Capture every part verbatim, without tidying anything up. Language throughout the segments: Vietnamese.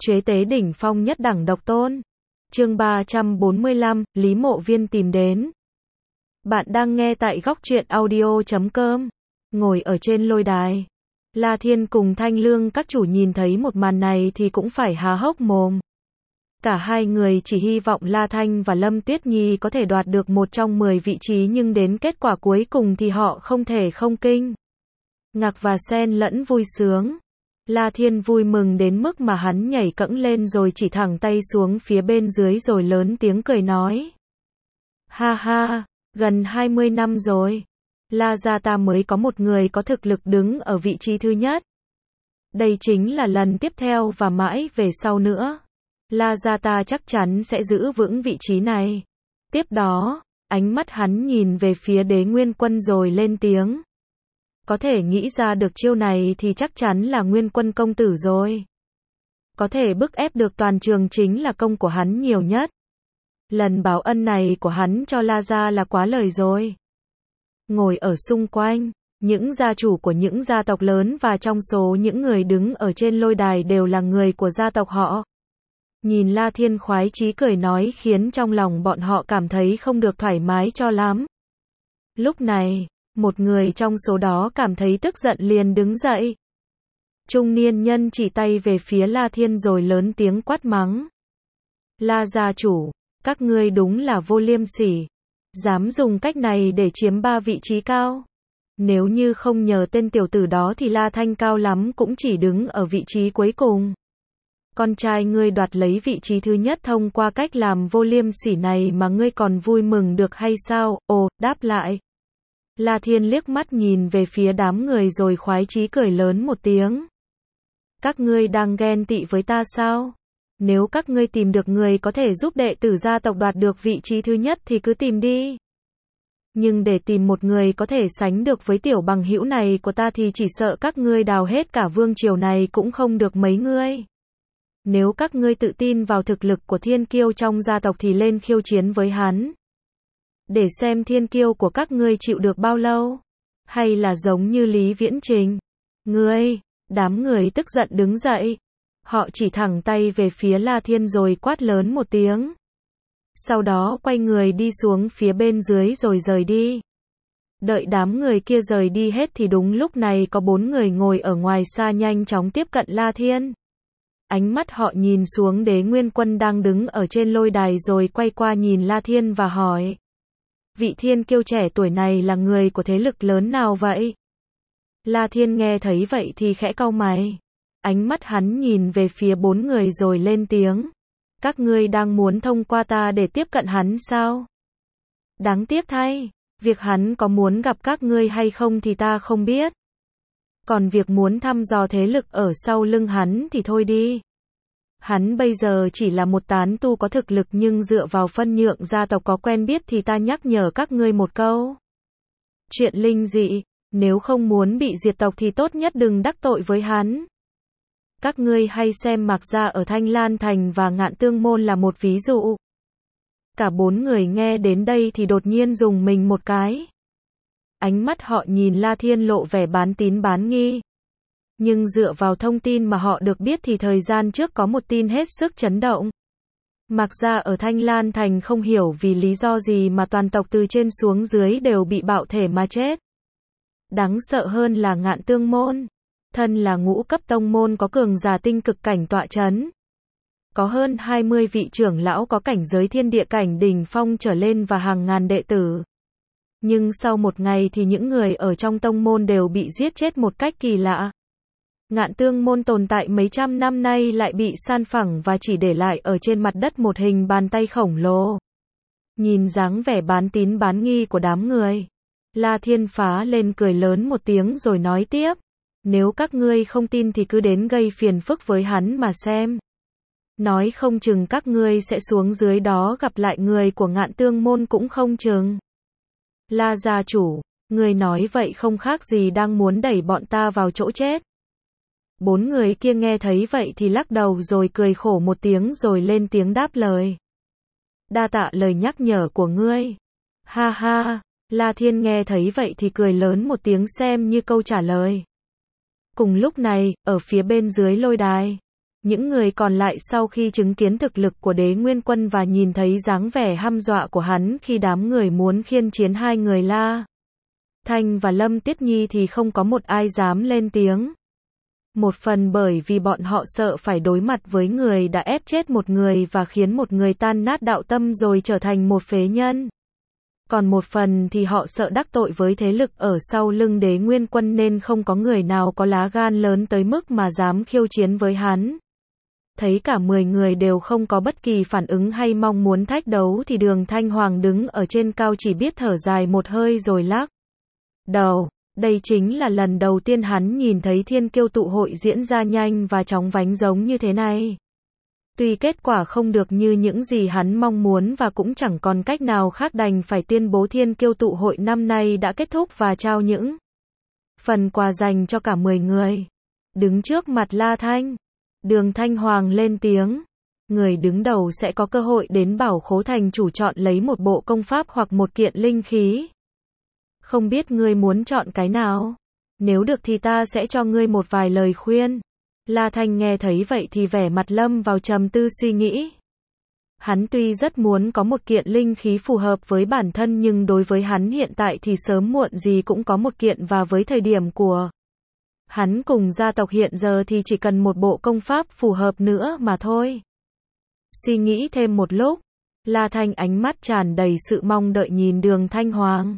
Chế tế đỉnh phong nhất đẳng độc tôn. Chương ba trăm bốn mươi lăm, Lý Mộ Viên tìm đến. Bạn đang nghe tại góc truyện audio chấm com. Ngồi ở trên lôi đài, La Thiên cùng Thanh Lương các chủ nhìn thấy một màn này thì cũng phải há hốc mồm. Cả hai người chỉ hy vọng La Thanh và Lâm Tuyết Nhi có thể đoạt được một trong mười vị trí, nhưng đến kết quả cuối cùng thì họ không thể không kinh ngạc và xen lẫn vui sướng. La Thiên vui mừng đến mức mà hắn nhảy cẫng lên rồi chỉ thẳng tay xuống phía bên dưới rồi lớn tiếng cười nói. Ha ha, gần hai mươi năm rồi, La gia ta mới có một người có thực lực đứng ở vị trí thứ nhất. Đây chính là lần tiếp theo và mãi về sau nữa, La gia ta chắc chắn sẽ giữ vững vị trí này. Tiếp đó, ánh mắt hắn nhìn về phía Đế Nguyên Quân rồi lên tiếng. Có thể nghĩ ra được chiêu này thì chắc chắn là Nguyên Quân công tử rồi. Có thể bức ép được toàn trường chính là công của hắn nhiều nhất. Lần báo ân này của hắn cho La gia là quá lời rồi. Ngồi ở xung quanh, những gia chủ của những gia tộc lớn và trong số những người đứng ở trên lôi đài đều là người của gia tộc họ. Nhìn La Thiên khoái chí cười nói khiến trong lòng bọn họ cảm thấy không được thoải mái cho lắm. Lúc này, một người trong số đó cảm thấy tức giận liền đứng dậy. Trung niên nhân chỉ tay về phía La Thiên rồi lớn tiếng quát mắng. La gia chủ, các ngươi đúng là vô liêm sỉ. Dám dùng cách này để chiếm ba vị trí cao. Nếu như không nhờ tên tiểu tử đó thì La Thanh cao lắm cũng chỉ đứng ở vị trí cuối cùng. Con trai ngươi đoạt lấy vị trí thứ nhất thông qua cách làm vô liêm sỉ này mà ngươi còn vui mừng được hay sao? Ồ, đáp lại. La Thiên liếc mắt nhìn về phía đám người rồi khoái chí cười lớn một tiếng. Các ngươi đang ghen tị với ta sao? Nếu các ngươi tìm được người có thể giúp đệ tử gia tộc đoạt được vị trí thứ nhất thì cứ tìm đi. Nhưng để tìm một người có thể sánh được với tiểu bằng hữu này của ta thì chỉ sợ các ngươi đào hết cả vương triều này cũng không được mấy ngươi. Nếu các ngươi tự tin vào thực lực của thiên kiêu trong gia tộc thì lên khiêu chiến với hắn. Để xem thiên kiêu của các ngươi chịu được bao lâu. Hay là giống như Lý Viễn Trình. Ngươi, đám người tức giận đứng dậy. Họ chỉ thẳng tay về phía La Thiên rồi quát lớn một tiếng. Sau đó quay người đi xuống phía bên dưới rồi rời đi. Đợi đám người kia rời đi hết thì đúng lúc này có bốn người ngồi ở ngoài xa nhanh chóng tiếp cận La Thiên. Ánh mắt họ nhìn xuống Đế Nguyên Quân đang đứng ở trên lôi đài rồi quay qua nhìn La Thiên và hỏi. Vị thiên kiêu trẻ tuổi này là người của thế lực lớn nào vậy? La Thiên nghe thấy vậy thì khẽ cau mày. Ánh mắt hắn nhìn về phía bốn người rồi lên tiếng. Các ngươi đang muốn thông qua ta để tiếp cận hắn sao? Đáng tiếc thay, việc hắn có muốn gặp các ngươi hay không thì ta không biết. Còn việc muốn thăm dò thế lực ở sau lưng hắn thì thôi đi. Hắn bây giờ chỉ là một tán tu có thực lực nhưng dựa vào phân nhượng gia tộc có quen biết thì ta nhắc nhở các ngươi một câu. Chuyện linh dị, nếu không muốn bị diệt tộc thì tốt nhất đừng đắc tội với hắn. Các ngươi hay xem Mạc gia ở Thanh Lan Thành và Ngạn Tương Môn là một ví dụ. Cả bốn người nghe đến đây thì đột nhiên rùng mình một cái. Ánh mắt họ nhìn La Thiên lộ vẻ bán tín bán nghi. Nhưng dựa vào thông tin mà họ được biết thì thời gian trước có một tin hết sức chấn động. Mạc gia ở Thanh Lan Thành không hiểu vì lý do gì mà toàn tộc từ trên xuống dưới đều bị bạo thể mà chết. Đáng sợ hơn là Ngạn Tương Môn. Thân là ngũ cấp tông môn có cường giả tinh cực cảnh tọa chấn. Có hơn hai mươi vị trưởng lão có cảnh giới thiên địa cảnh đỉnh phong trở lên và hàng ngàn đệ tử. Nhưng sau một ngày thì những người ở trong tông môn đều bị giết chết một cách kỳ lạ. Ngạn Tương Môn tồn tại mấy trăm năm nay lại bị san phẳng và chỉ để lại ở trên mặt đất một hình bàn tay khổng lồ. Nhìn dáng vẻ bán tín bán nghi của đám người, La Thiên phá lên cười lớn một tiếng rồi nói tiếp. Nếu các ngươi không tin thì cứ đến gây phiền phức với hắn mà xem. Nói không chừng các ngươi sẽ xuống dưới đó gặp lại người của Ngạn Tương Môn cũng không chừng. La gia chủ, người nói vậy không khác gì đang muốn đẩy bọn ta vào chỗ chết. Bốn người kia nghe thấy vậy thì lắc đầu rồi cười khổ một tiếng rồi lên tiếng đáp lời. Đa tạ lời nhắc nhở của ngươi. Ha ha, La Thiên nghe thấy vậy thì cười lớn một tiếng xem như câu trả lời. Cùng lúc này, ở phía bên dưới lôi đài, Những người còn lại sau khi chứng kiến thực lực của Đế Nguyên Quân và nhìn thấy dáng vẻ hăm dọa của hắn khi đám người muốn khiên chiến hai người La Thanh và Lâm Tiết Nhi thì không có một ai dám lên tiếng. Một phần bởi vì bọn họ sợ phải đối mặt với người đã ép chết một người và khiến một người tan nát đạo tâm rồi trở thành một phế nhân. Còn một phần thì họ sợ đắc tội với thế lực ở sau lưng Đế Nguyên Quân nên không có người nào có lá gan lớn tới mức mà dám khiêu chiến với hắn. Thấy cả mười người đều không có bất kỳ phản ứng hay mong muốn thách đấu thì Đường Thanh Hoàng đứng ở trên cao chỉ biết thở dài một hơi rồi lắc đầu. Đây chính là lần đầu tiên hắn nhìn thấy Thiên Kiêu tụ hội diễn ra nhanh và chóng vánh giống như thế này. Tuy kết quả không được như những gì hắn mong muốn và cũng chẳng còn cách nào khác đành phải tuyên bố Thiên Kiêu tụ hội năm nay đã kết thúc và trao những phần quà dành cho cả mười người. Đứng trước mặt La Thanh, Đường Thanh Hoàng lên tiếng. Người đứng đầu sẽ có cơ hội đến Bảo Khố Thành chủ chọn lấy một bộ công pháp hoặc một kiện linh khí. Không biết ngươi muốn chọn cái nào? Nếu được thì ta sẽ cho ngươi một vài lời khuyên. La Thanh nghe thấy vậy thì vẻ mặt lâm vào trầm tư suy nghĩ. Hắn tuy rất muốn có một kiện linh khí phù hợp với bản thân nhưng đối với hắn hiện tại thì sớm muộn gì cũng có một kiện và với thời điểm của hắn cùng gia tộc hiện giờ thì chỉ cần một bộ công pháp phù hợp nữa mà thôi. Suy nghĩ thêm một lúc, La Thanh ánh mắt tràn đầy sự mong đợi nhìn Đường Thanh Hoàng.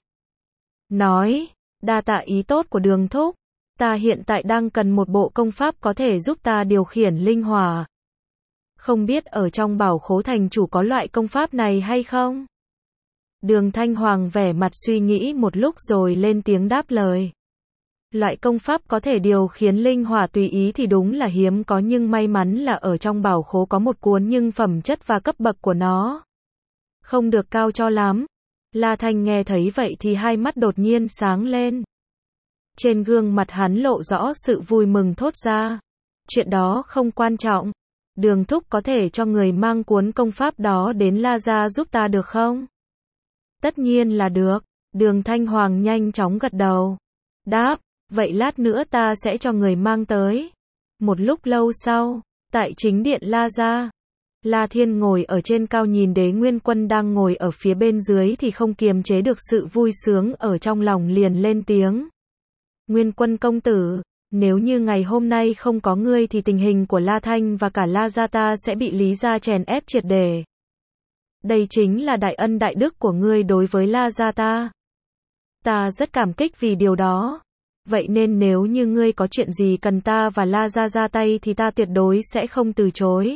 Nói, đa tạ ý tốt của Đường thúc, ta hiện tại đang cần một bộ công pháp có thể giúp ta điều khiển linh hỏa. Không biết ở trong Bảo Khố Thành chủ có loại công pháp này hay không? Đường Thanh Hoàng vẻ mặt suy nghĩ một lúc rồi lên tiếng đáp lời. Loại công pháp có thể điều khiển linh hỏa tùy ý thì đúng là hiếm có nhưng may mắn là ở trong Bảo Khố có một cuốn nhưng phẩm chất và cấp bậc của nó không được cao cho lắm. La Thanh nghe thấy vậy thì hai mắt đột nhiên sáng lên. Trên gương mặt hắn lộ rõ sự vui mừng thốt ra. Chuyện đó không quan trọng. Đường thúc có thể cho người mang cuốn công pháp đó đến La Gia giúp ta được không? Tất nhiên là được. Đường Thanh Hoàng nhanh chóng gật đầu. Đáp, vậy lát nữa ta sẽ cho người mang tới. Một lúc lâu sau, tại chính điện La Gia, La Thiên ngồi ở trên cao nhìn Đế Nguyên Quân đang ngồi ở phía bên dưới thì không kiềm chế được sự vui sướng ở trong lòng liền lên tiếng. Nguyên Quân công tử, nếu như ngày hôm nay không có ngươi thì tình hình của La Thanh và cả La Gia ta sẽ bị Lý Gia chèn ép triệt để. Đây chính là đại ân đại đức của ngươi đối với La Gia ta. Ta rất cảm kích vì điều đó. Vậy nên nếu như ngươi có chuyện gì cần ta và La Gia ra tay thì ta tuyệt đối sẽ không từ chối.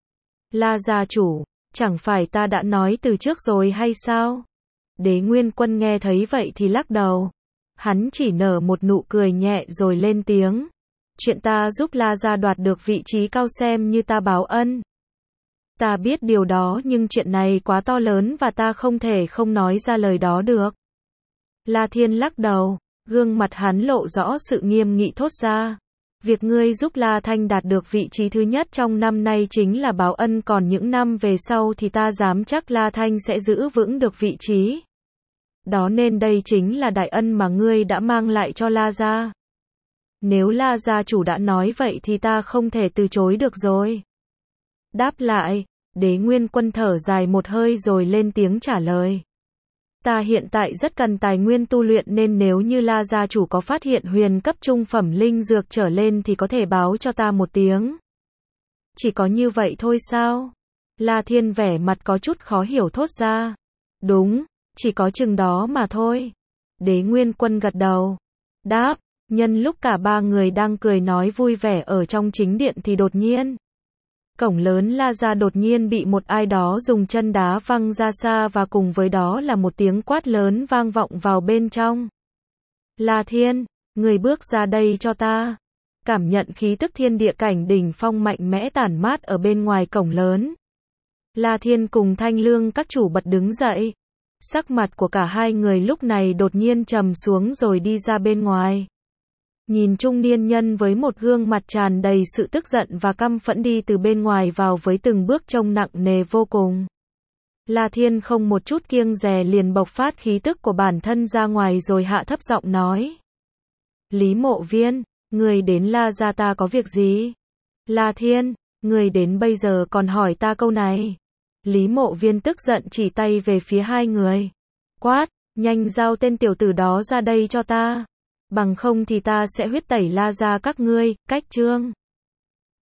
La gia chủ, chẳng phải ta đã nói từ trước rồi hay sao? Đế Nguyên Quân nghe thấy vậy thì lắc đầu. Hắn chỉ nở một nụ cười nhẹ rồi lên tiếng. Chuyện ta giúp La gia đoạt được vị trí cao xem như ta báo ân. Ta biết điều đó nhưng chuyện này quá to lớn và ta không thể không nói ra lời đó được. La Thiên lắc đầu, gương mặt hắn lộ rõ sự nghiêm nghị thốt ra. Việc ngươi giúp La Thanh đạt được vị trí thứ nhất trong năm nay chính là báo ân, còn những năm về sau thì ta dám chắc La Thanh sẽ giữ vững được vị trí đó, nên đây chính là đại ân mà ngươi đã mang lại cho La gia. Nếu La gia chủ đã nói vậy thì ta không thể từ chối được rồi. Đáp lại, Đế Nguyên Quân thở dài một hơi rồi lên tiếng trả lời. Ta hiện tại rất cần tài nguyên tu luyện nên nếu như La gia chủ có phát hiện huyền cấp trung phẩm linh dược trở lên thì có thể báo cho ta một tiếng. Chỉ có như vậy thôi sao? La Thiên vẻ mặt có chút khó hiểu thốt ra. Đúng, chỉ có chừng đó mà thôi. Đế Nguyên Quân gật đầu. Đáp, nhân lúc cả ba người đang cười nói vui vẻ ở trong chính điện thì đột nhiên cổng lớn La Gia đột nhiên bị một ai đó dùng chân đá văng ra xa và cùng với đó là một tiếng quát lớn vang vọng vào bên trong. La Thiên, người bước ra đây cho ta. Cảm nhận khí tức thiên địa cảnh đỉnh phong mạnh mẽ tản mát ở bên ngoài cổng lớn. La Thiên cùng Thanh Lương các chủ bật đứng dậy. Sắc mặt của cả hai người lúc này đột nhiên trầm xuống rồi đi ra bên ngoài. Nhìn trung niên nhân với một gương mặt tràn đầy sự tức giận và căm phẫn đi từ bên ngoài vào với từng bước trông nặng nề vô cùng. La Thiên không một chút kiêng dè liền bộc phát khí tức của bản thân ra ngoài rồi hạ thấp giọng nói. Lý Mộ Viên, người đến La gia ta có việc gì? La Thiên, Ngươi đến bây giờ còn hỏi ta câu này. Lý Mộ Viên tức giận chỉ tay về phía hai người. Quát, nhanh giao tên tiểu tử đó ra đây cho ta. Bằng không thì ta sẽ huyết tẩy La gia các ngươi, cách chương.